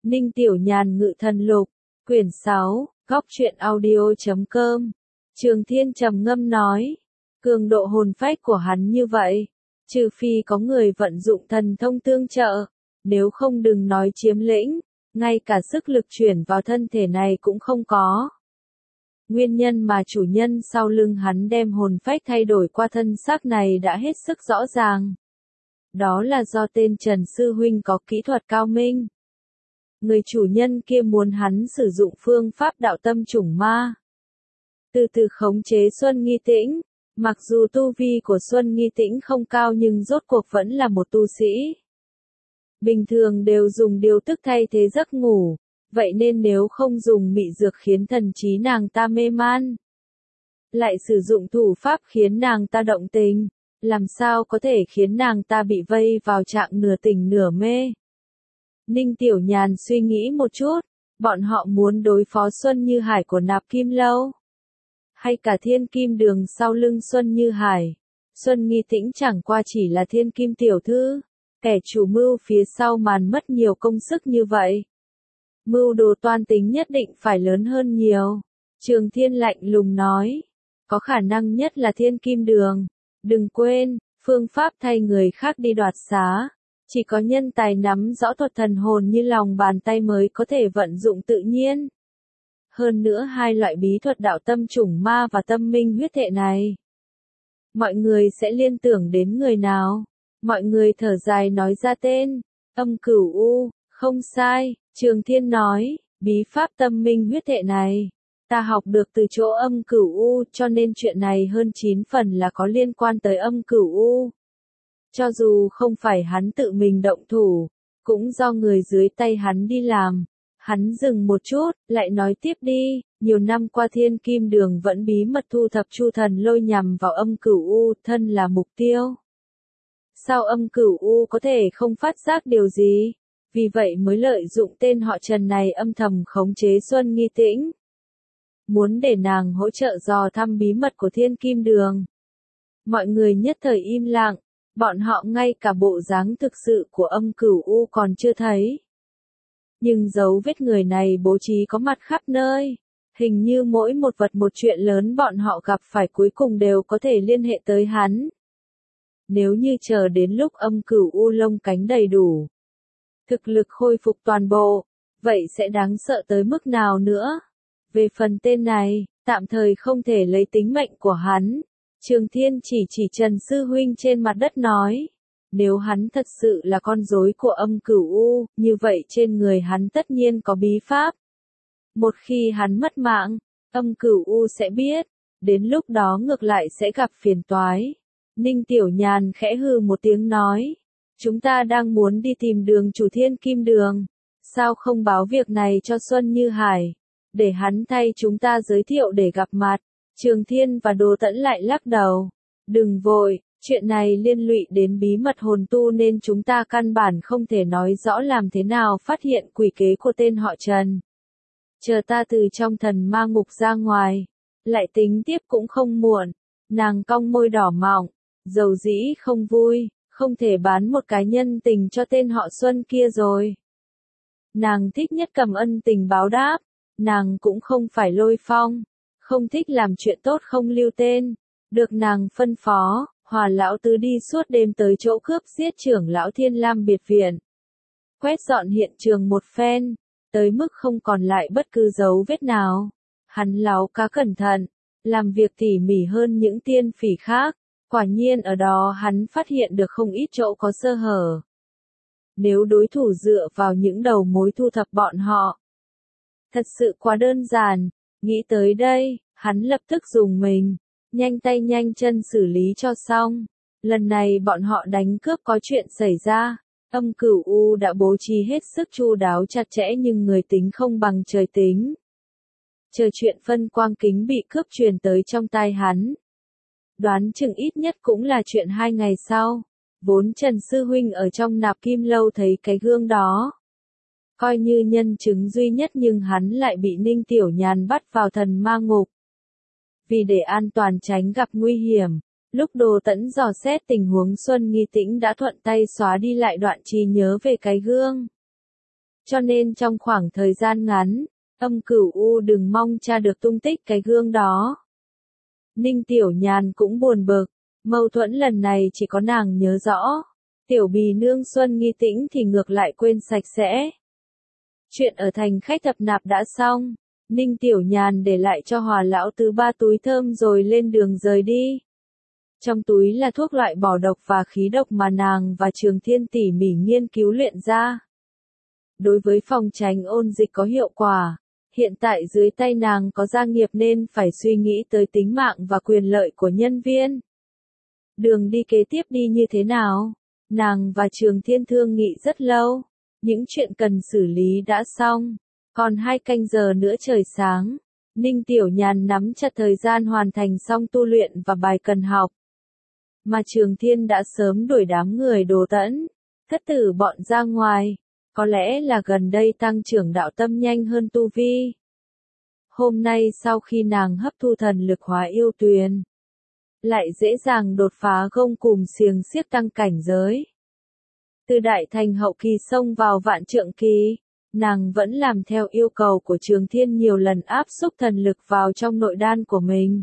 Ninh Tiểu Nhàn Ngự Thần Lục, quyển 6, góc truyện audio.com. Trường Thiên trầm ngâm nói, cường độ hồn phách của hắn như vậy, trừ phi có người vận dụng thần thông tương trợ, nếu không đừng nói chiếm lĩnh, ngay cả sức lực chuyển vào thân thể này cũng không có. Nguyên nhân mà chủ nhân sau lưng hắn đem hồn phách thay đổi qua thân xác này đã hết sức rõ ràng. Đó là do tên Trần Sư Huynh có kỹ thuật cao minh. Người chủ nhân kia muốn hắn sử dụng phương pháp đạo tâm chủng ma. Từ từ khống chế Xuân Nghi Tĩnh, mặc dù tu vi của Xuân Nghi Tĩnh không cao nhưng rốt cuộc vẫn là một tu sĩ. Bình thường đều dùng điều tức thay thế giấc ngủ, vậy nên nếu không dùng mị dược khiến thần trí nàng ta mê man, lại sử dụng thủ pháp khiến nàng ta động tình, làm sao có thể khiến nàng ta bị vây vào trạng nửa tỉnh nửa mê. Ninh Tiểu Nhàn suy nghĩ một chút, bọn họ muốn đối phó Xuân Như Hải của Nạp Kim Lâu, hay cả Thiên Kim Đường sau lưng Xuân Như Hải. Xuân Nghi Tĩnh chẳng qua chỉ là Thiên Kim tiểu thư, kẻ chủ mưu phía sau màn mất nhiều công sức như vậy. Mưu đồ toan tính nhất định phải lớn hơn nhiều. Trường Thiên lạnh lùng nói, có khả năng nhất là Thiên Kim Đường. Đừng quên, phương pháp thay người khác đi đoạt xá, chỉ có nhân tài nắm rõ thuật thần hồn như lòng bàn tay mới có thể vận dụng tự nhiên. Hơn nữa hai loại bí thuật đạo tâm chủng ma và tâm minh huyết thể này, mọi người sẽ liên tưởng đến người nào? Mọi người thở dài nói ra tên, Âm Cửu U. Không sai, Trường Thiên nói, bí pháp tâm minh huyết thể này, ta học được từ chỗ Âm Cửu U, cho nên chuyện này hơn 9 phần là có liên quan tới Âm Cửu U. Cho dù không phải hắn tự mình động thủ, cũng do người dưới tay hắn đi làm. Hắn dừng một chút, lại nói tiếp đi, nhiều năm qua Thiên Kim Đường vẫn bí mật thu thập Chu Thần Lôi nhằm vào Âm Cửu U, thân là mục tiêu. Sao Âm Cửu U có thể không phát giác điều gì? Vì vậy mới lợi dụng tên họ Trần này âm thầm khống chế Xuân Nghi Tĩnh. Muốn để nàng hỗ trợ dò thăm bí mật của Thiên Kim Đường. Mọi người nhất thời im lặng, bọn họ ngay cả bộ dáng thực sự của Âm Cửu U còn chưa thấy. Nhưng dấu vết người này bố trí có mặt khắp nơi, hình như mỗi một vật một chuyện lớn bọn họ gặp phải cuối cùng đều có thể liên hệ tới hắn. Nếu như chờ đến lúc Âm Cửu U lông cánh đầy đủ, thực lực khôi phục toàn bộ, vậy sẽ đáng sợ tới mức nào nữa? Về phần tên này, tạm thời không thể lấy tính mệnh của hắn. Trường Thiên chỉ Trần Sư Huynh trên mặt đất nói, nếu hắn thật sự là con rối của Âm Cửu U, như vậy trên người hắn tất nhiên có bí pháp. Một khi hắn mất mạng, Âm Cửu U sẽ biết, đến lúc đó ngược lại sẽ gặp phiền toái. Ninh Tiểu Nhàn khẽ hừ một tiếng nói, chúng ta đang muốn đi tìm đường chủ Thiên Kim Đường, sao không báo việc này cho Xuân Như Hải, để hắn thay chúng ta giới thiệu để gặp mặt. Trường Thiên và Đồ Tẫn lại lắc đầu, đừng vội, chuyện này liên lụy đến bí mật hồn tu nên chúng ta căn bản không thể nói rõ làm thế nào phát hiện quỷ kế của tên họ Trần. Chờ ta từ trong thần ma ngục ra ngoài, lại tính tiếp cũng không muộn. Nàng cong môi đỏ mọng, dầu dĩ không vui, không thể bán một cái nhân tình cho tên họ Xuân kia rồi. Nàng thích nhất cầm ân tình báo đáp, nàng cũng không phải Lôi Phong, không thích làm chuyện tốt không lưu tên. Được nàng phân phó, Hòa lão tứ đi suốt đêm tới chỗ cướp giết trưởng lão Thiên Lam biệt viện. Quét dọn hiện trường một phen, tới mức không còn lại bất cứ dấu vết nào. Hắn láo cá cẩn thận, làm việc tỉ mỉ hơn những tiên phỉ khác. Quả nhiên ở đó hắn phát hiện được không ít chỗ có sơ hở. Nếu đối thủ dựa vào những đầu mối thu thập bọn họ, thật sự quá đơn giản. Nghĩ tới đây, hắn lập tức dùng mình, nhanh tay nhanh chân xử lý cho xong. Lần này bọn họ đánh cướp có chuyện xảy ra. Âm Cửu U đã bố trí hết sức chu đáo chặt chẽ nhưng người tính không bằng trời tính. Chờ chuyện phân quang kính bị cướp truyền tới trong tai hắn, đoán chừng ít nhất cũng là chuyện 2 ngày sau. Vốn Trần Sư Huynh ở trong Nạp Kim Lâu thấy cái gương đó, coi như nhân chứng duy nhất nhưng hắn lại bị Ninh Tiểu Nhàn bắt vào thần ma ngục. Vì để an toàn tránh gặp nguy hiểm, lúc Đồ Tẫn dò xét tình huống Xuân Nghi Tĩnh đã thuận tay xóa đi lại đoạn trí nhớ về cái gương. Cho nên trong khoảng thời gian ngắn, Âm Cửu U đừng mong tra được tung tích cái gương đó. Ninh Tiểu Nhàn cũng buồn bực, mâu thuẫn lần này chỉ có nàng nhớ rõ. Tiểu Bì Nương Xuân Nghi Tĩnh thì ngược lại quên sạch sẽ. Chuyện ở thành khách thập nạp đã xong, Ninh Tiểu Nhàn để lại cho Hòa lão tứ 3 túi thơm rồi lên đường rời đi. Trong túi là thuốc loại bỏ độc và khí độc mà nàng và Trường Thiên tỉ mỉ nghiên cứu luyện ra. Đối với phòng tránh ôn dịch có hiệu quả, hiện tại dưới tay nàng có gia nghiệp nên phải suy nghĩ tới tính mạng và quyền lợi của nhân viên. Đường đi kế tiếp đi như thế nào? Nàng và Trường Thiên thương nghị rất lâu, những chuyện cần xử lý đã xong, còn 2 canh giờ nữa trời sáng. Ninh Tiểu Nhàn nắm chặt thời gian hoàn thành xong tu luyện và bài cần học. Mà Trường Thiên đã sớm đuổi đám người Đồ Tẫn, Thất Tử bọn ra ngoài, có lẽ là gần đây tăng trưởng đạo tâm nhanh hơn tu vi. Hôm nay sau khi nàng hấp thu thần lực hóa yêu tuyền, lại dễ dàng đột phá gông cùm xiềng xiếc tăng cảnh giới. Từ đại thành hậu kỳ xông vào vạn trượng kỳ, nàng vẫn làm theo yêu cầu của Trường Thiên nhiều lần áp xúc thần lực vào trong nội đan của mình.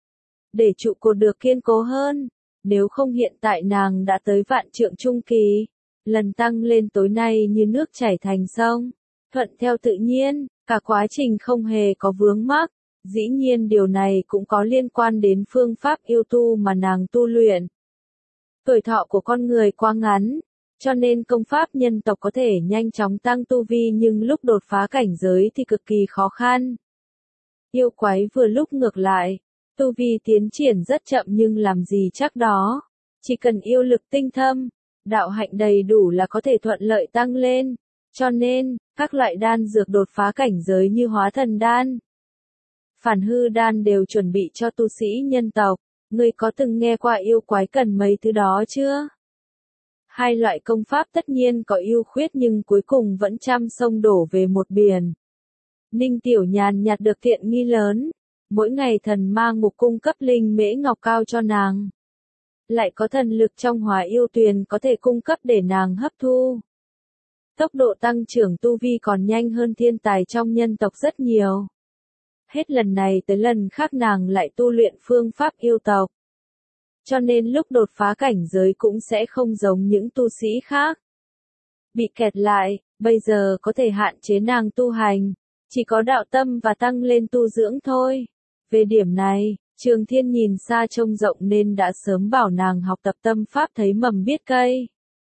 Để trụ cột được kiên cố hơn, nếu không hiện tại nàng đã tới vạn trượng trung kỳ, lần tăng lên tối nay như nước chảy thành sông, thuận theo tự nhiên, cả quá trình không hề có vướng mắc. Dĩ nhiên điều này cũng có liên quan đến phương pháp yêu tu mà nàng tu luyện. Tuổi thọ của con người quá ngắn, cho nên công pháp nhân tộc có thể nhanh chóng tăng tu vi nhưng lúc đột phá cảnh giới thì cực kỳ khó khăn. Yêu quái vừa lúc ngược lại, tu vi tiến triển rất chậm nhưng làm gì chắc đó, chỉ cần yêu lực tinh thâm, đạo hạnh đầy đủ là có thể thuận lợi tăng lên, cho nên, các loại đan dược đột phá cảnh giới như hóa thần đan, phản hư đan đều chuẩn bị cho tu sĩ nhân tộc. Ngươi có từng nghe qua yêu quái cần mấy thứ đó chưa? 2 loại công pháp tất nhiên có ưu khuyết nhưng cuối cùng vẫn trăm sông đổ về một biển. Ninh Tiểu Nhàn nhặt được tiện nghi lớn, mỗi ngày thần ma ngục cung cấp linh mễ ngọc cao cho nàng. Lại có thần lực trong hóa yêu tuyền có thể cung cấp để nàng hấp thu. Tốc độ tăng trưởng tu vi còn nhanh hơn thiên tài trong nhân tộc rất nhiều. Hết lần này tới lần khác nàng lại tu luyện phương pháp yêu tộc. Cho nên lúc đột phá cảnh giới cũng sẽ không giống những tu sĩ khác. Bị kẹt lại, bây giờ có thể hạn chế nàng tu hành, chỉ có đạo tâm và tăng lên tu dưỡng thôi. Về điểm này, Trường Thiên nhìn xa trông rộng nên đã sớm bảo nàng học tập tâm pháp thấy mầm biết cây.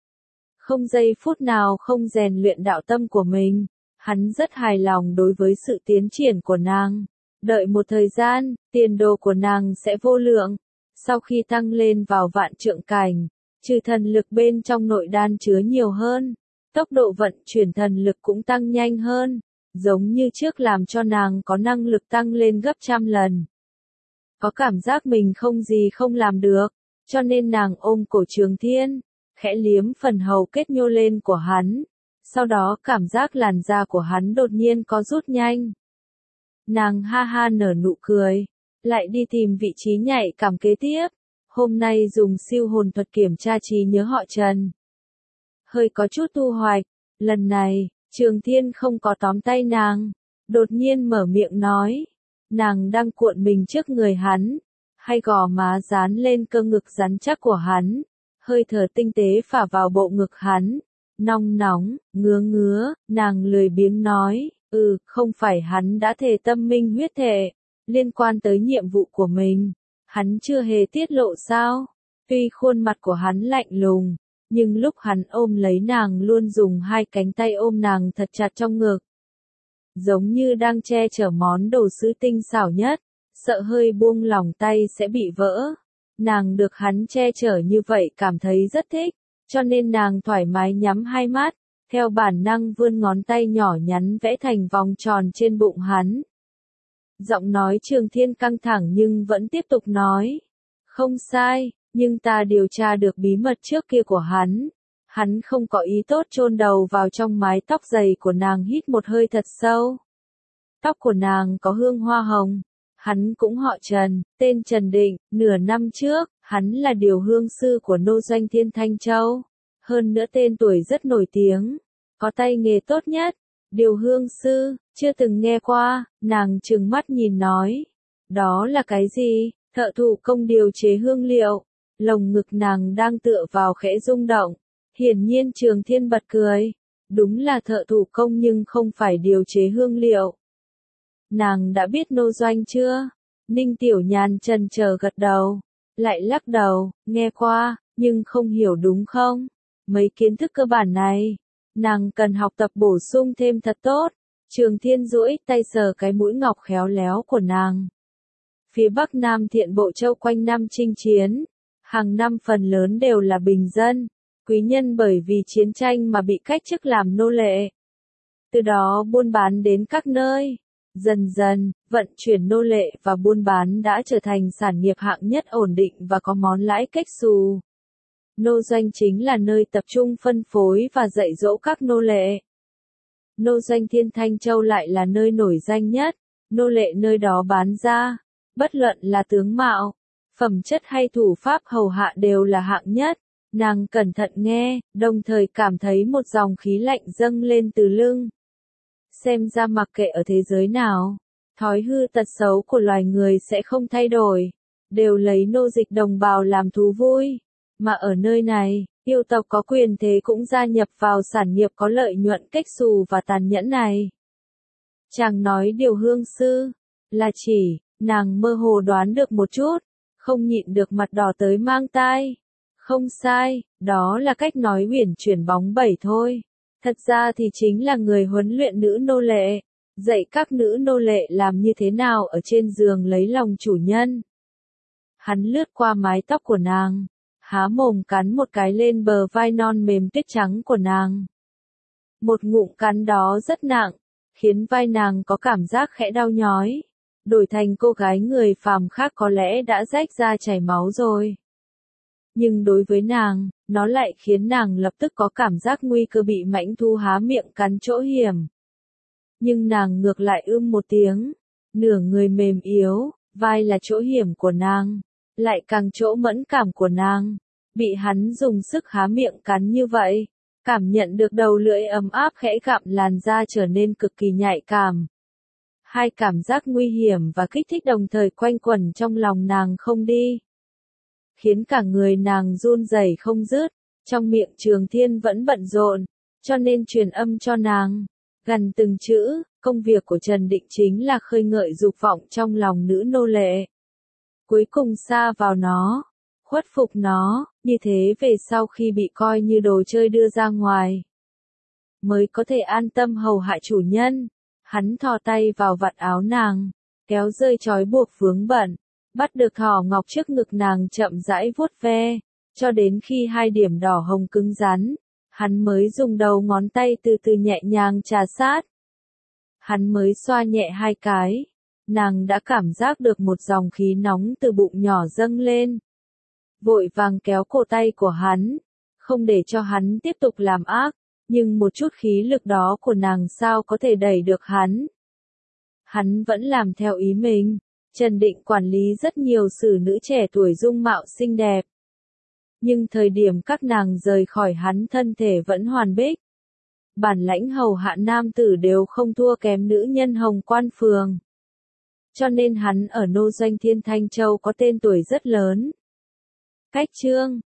Không giây phút nào không rèn luyện đạo tâm của mình, hắn rất hài lòng đối với sự tiến triển của nàng. Đợi một thời gian, tiền đồ của nàng sẽ vô lượng. Sau khi tăng lên vào vạn trượng cảnh, trừ thần lực bên trong nội đan chứa nhiều hơn, tốc độ vận chuyển thần lực cũng tăng nhanh hơn, giống như trước làm cho nàng có năng lực tăng lên gấp trăm lần. Có cảm giác mình không gì không làm được, cho nên nàng ôm cổ Trường Thiên, khẽ liếm phần hầu kết nhô lên của hắn, sau đó cảm giác làn da của hắn đột nhiên có rút nhanh. Nàng ha ha nở nụ cười, lại đi tìm vị trí nhạy cảm kế tiếp. Hôm nay dùng siêu hồn thuật kiểm tra trí nhớ họ Trần. Hơi có chút thu hoạch, lần này, Trường Thiên không có tóm tay nàng, đột nhiên mở miệng nói. Nàng đang cuộn mình trước người hắn, hay gò má dán lên cơ ngực rắn chắc của hắn, hơi thở tinh tế phả vào bộ ngực hắn, nóng nóng, ngứa ngứa, nàng lười biếng nói, không phải hắn đã thề tâm minh huyết thệ, liên quan tới nhiệm vụ của mình, hắn chưa hề tiết lộ sao? Tuy khuôn mặt của hắn lạnh lùng, nhưng lúc hắn ôm lấy nàng luôn dùng 2 cánh tay ôm nàng thật chặt trong ngực. Giống như đang che chở món đồ sứ tinh xảo nhất, sợ hơi buông lỏng tay sẽ bị vỡ. Nàng được hắn che chở như vậy cảm thấy rất thích, cho nên nàng thoải mái nhắm 2 mắt, theo bản năng vươn ngón tay nhỏ nhắn vẽ thành vòng tròn trên bụng hắn. Giọng nói Trường Thiên căng thẳng nhưng vẫn tiếp tục nói. Không sai, nhưng ta điều tra được bí mật trước kia của hắn. Hắn không có ý tốt chôn đầu vào trong mái tóc dày của nàng, hít một hơi thật sâu. Tóc của nàng có hương hoa hồng. Hắn cũng họ Trần, tên Trần Định, nửa năm trước, hắn là điều hương sư của nô doanh Thiên Thanh Châu. Hơn nữa tên tuổi rất nổi tiếng, có tay nghề tốt nhất, Điều hương sư, chưa từng nghe qua, nàng trừng mắt nhìn nói. Đó là cái gì? Thợ thủ công điều chế hương liệu. Lồng ngực nàng đang tựa vào khẽ rung động. Hiển nhiên Trường Thiên bật cười. Đúng là thợ thủ công nhưng không phải điều chế hương liệu. Nàng đã biết nô doanh chưa? Ninh Tiểu Nhàn chần chờ gật đầu. Lại lắc đầu, nghe qua, nhưng không hiểu đúng không? Mấy kiến thức cơ bản này, nàng cần học tập bổ sung thêm thật tốt. Trường Thiên duỗi tay sờ cái mũi ngọc khéo léo của nàng. Phía Bắc Nam Thiện Bộ Châu quanh năm chinh chiến, hàng năm phần lớn đều là bình dân, quý nhân bởi vì chiến tranh mà bị cách chức làm nô lệ. Từ đó buôn bán đến các nơi. Dần dần, vận chuyển nô lệ và buôn bán đã trở thành sản nghiệp hạng nhất ổn định và có món lãi kếch xù. Nô doanh chính là nơi tập trung phân phối và dạy dỗ các nô lệ. Nô doanh Thiên Thanh Châu lại là nơi nổi danh nhất, nô lệ nơi đó bán ra, bất luận là tướng mạo, phẩm chất hay thủ pháp hầu hạ đều là hạng nhất. Nàng cẩn thận nghe, đồng thời cảm thấy một dòng khí lạnh dâng lên từ lưng. Xem ra mặc kệ ở thế giới nào, thói hư tật xấu của loài người sẽ không thay đổi, đều lấy nô dịch đồng bào làm thú vui. Mà ở nơi này, yêu tộc có quyền thế cũng gia nhập vào sản nghiệp có lợi nhuận kếch xù và tàn nhẫn này. Chàng nói điều hương sư, là chỉ, nàng mơ hồ đoán được một chút, không nhịn được mặt đỏ tới mang tai. Không sai, đó là cách nói uyển chuyển bóng bẩy thôi. Thật ra thì chính là người huấn luyện nữ nô lệ, dạy các nữ nô lệ làm như thế nào ở trên giường lấy lòng chủ nhân. Hắn lướt qua mái tóc của nàng, há mồm cắn một cái lên bờ vai non mềm tuyết trắng của nàng. Một ngụm cắn đó rất nặng, khiến vai nàng có cảm giác khẽ đau nhói. Đổi thành cô gái người phàm khác có lẽ đã rách ra chảy máu rồi. Nhưng đối với nàng, nó lại khiến nàng lập tức có cảm giác nguy cơ bị mãnh thú há miệng cắn chỗ hiểm. Nhưng nàng ngược lại một tiếng, nửa người mềm yếu, vai là chỗ hiểm của nàng, lại càng chỗ mẫn cảm của nàng, bị hắn dùng sức há miệng cắn như vậy, cảm nhận được đầu lưỡi ấm áp khẽ gặm làn da trở nên cực kỳ nhạy cảm. Hai cảm giác nguy hiểm và kích thích đồng thời quanh quẩn trong lòng nàng không đi, khiến cả người nàng run rẩy không dứt, trong miệng Trường Thiên vẫn bận rộn, cho nên truyền âm cho nàng, gần từng chữ, công việc của Trần Định chính là khơi ngợi dục vọng trong lòng nữ nô lệ. Cuối cùng sa vào nó, khuất phục nó, như thế về sau khi bị coi như đồ chơi đưa ra ngoài, mới có thể an tâm hầu hạ chủ nhân. Hắn thò tay vào vạt áo nàng, kéo rơi trói buộc vướng bận, bắt được thỏ ngọc trước ngực nàng chậm rãi vuốt ve, cho đến khi hai điểm đỏ hồng cứng rắn, hắn mới dùng đầu ngón tay từ từ nhẹ nhàng trà sát. Hắn mới xoa nhẹ hai cái, nàng đã cảm giác được một dòng khí nóng từ bụng nhỏ dâng lên. Vội vàng kéo cổ tay của hắn, không để cho hắn tiếp tục làm ác, nhưng một chút khí lực đó của nàng sao có thể đẩy được hắn. Hắn vẫn làm theo ý mình. Trần Định quản lý rất nhiều xử nữ trẻ tuổi dung mạo xinh đẹp. Nhưng thời điểm các nàng rời khỏi hắn thân thể vẫn hoàn bích. Bản lãnh hầu hạ nam tử đều không thua kém nữ nhân hồng quan phường. Cho nên hắn ở nô doanh Thiên Thanh Châu có tên tuổi rất lớn. Cách chương